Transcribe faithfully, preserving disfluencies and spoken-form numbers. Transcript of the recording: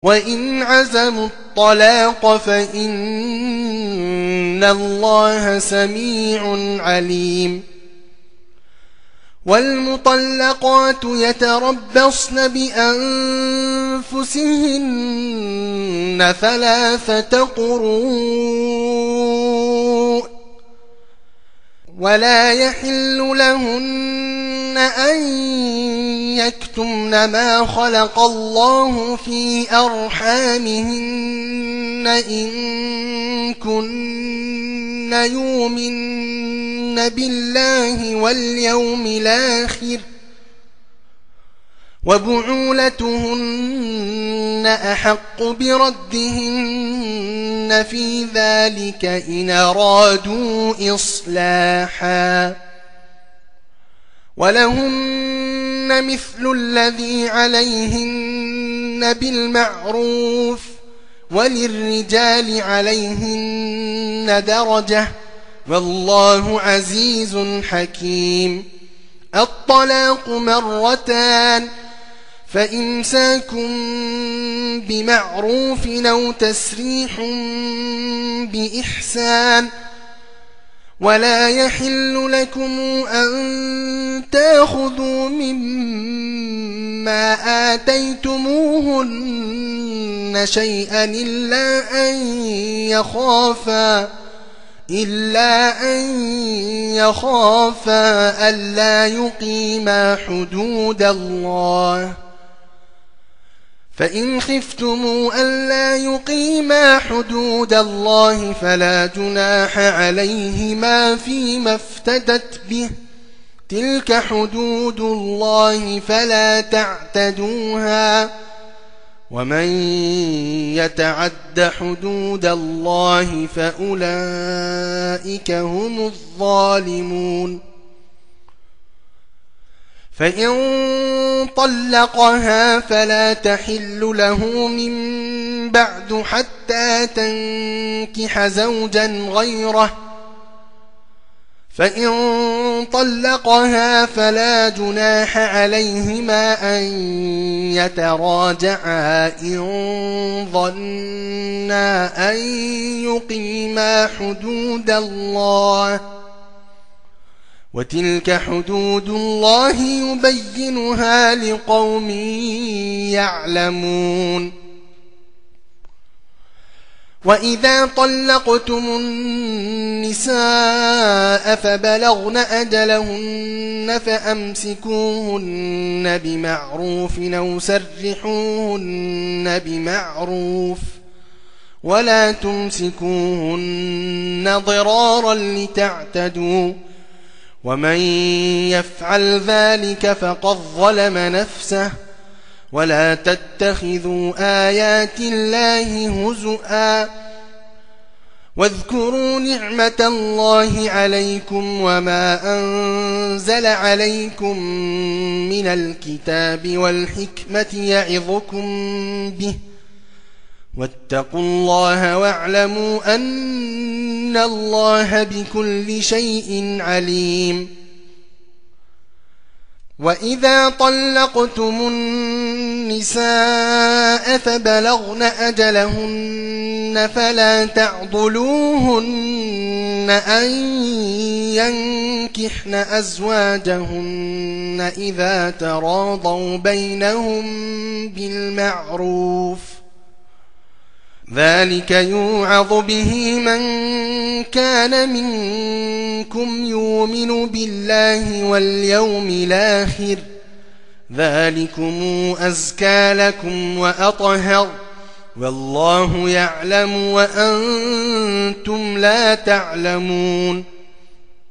وإن عزموا الطلاق فإن الله سميع عليم والمطلقات يتربصن بأنفسهن ثلاثة قروء ولا يحل لهن أن يكتمن ما خلق الله في أرحامهن إن كن يؤمن بالله واليوم الآخر وبعولتهن أحق بردهن في ذلك إن أرادوا إصلاحا ولهن مثل الذي عليهن بالمعروف وللرجال عليهن درجة والله عزيز حكيم الطلاق مرتان فإمساك بمعروف أو تسريح بإحسان ولا يحل لكم أن تأخذوا مما آتيتموهن شيئا إلا أن يخافا إلا أن يخافا ألا يقيما حدود الله فإن خفتموا ألا يقيما حدود الله فلا جناح عليهما فيما افتدت به تلك حدود الله فلا تعتدوها ومن يتعد حدود الله فأولئك هم الظالمون فإن طلقها فلا تحل له من بعد حتى تنكح زوجا غيره فإن طلقها فلا جناح عليهما أن يتراجعا إن ظنا أن يقيما حدود الله وتلك حدود الله يبينها لقوم يعلمون وإذا طلقتم النساء فبلغن أجلهن فأمسكوهن بمعروف أو سرحوهن بمعروف ولا تمسكوهن ضرارا لتعتدوا ومن يفعل ذلك فقد ظلم نفسه ولا تتخذوا آيات الله هزؤا واذكروا نعمة الله عليكم وما أنزل عليكم من الكتاب والحكمة يعظكم به واتقوا الله واعلموا أن الله بكل شيء عليم وإذا طلقتم النساء فبلغن أجلهن فلا تعضلوهن أن ينكحن أزواجهن إذا تراضوا بينهم بالمعروف ذلك يوعظ به من كان منكم يؤمن بالله واليوم الآخر ذلكم أزكى لكم وأطهر والله يعلم وأنتم لا تعلمون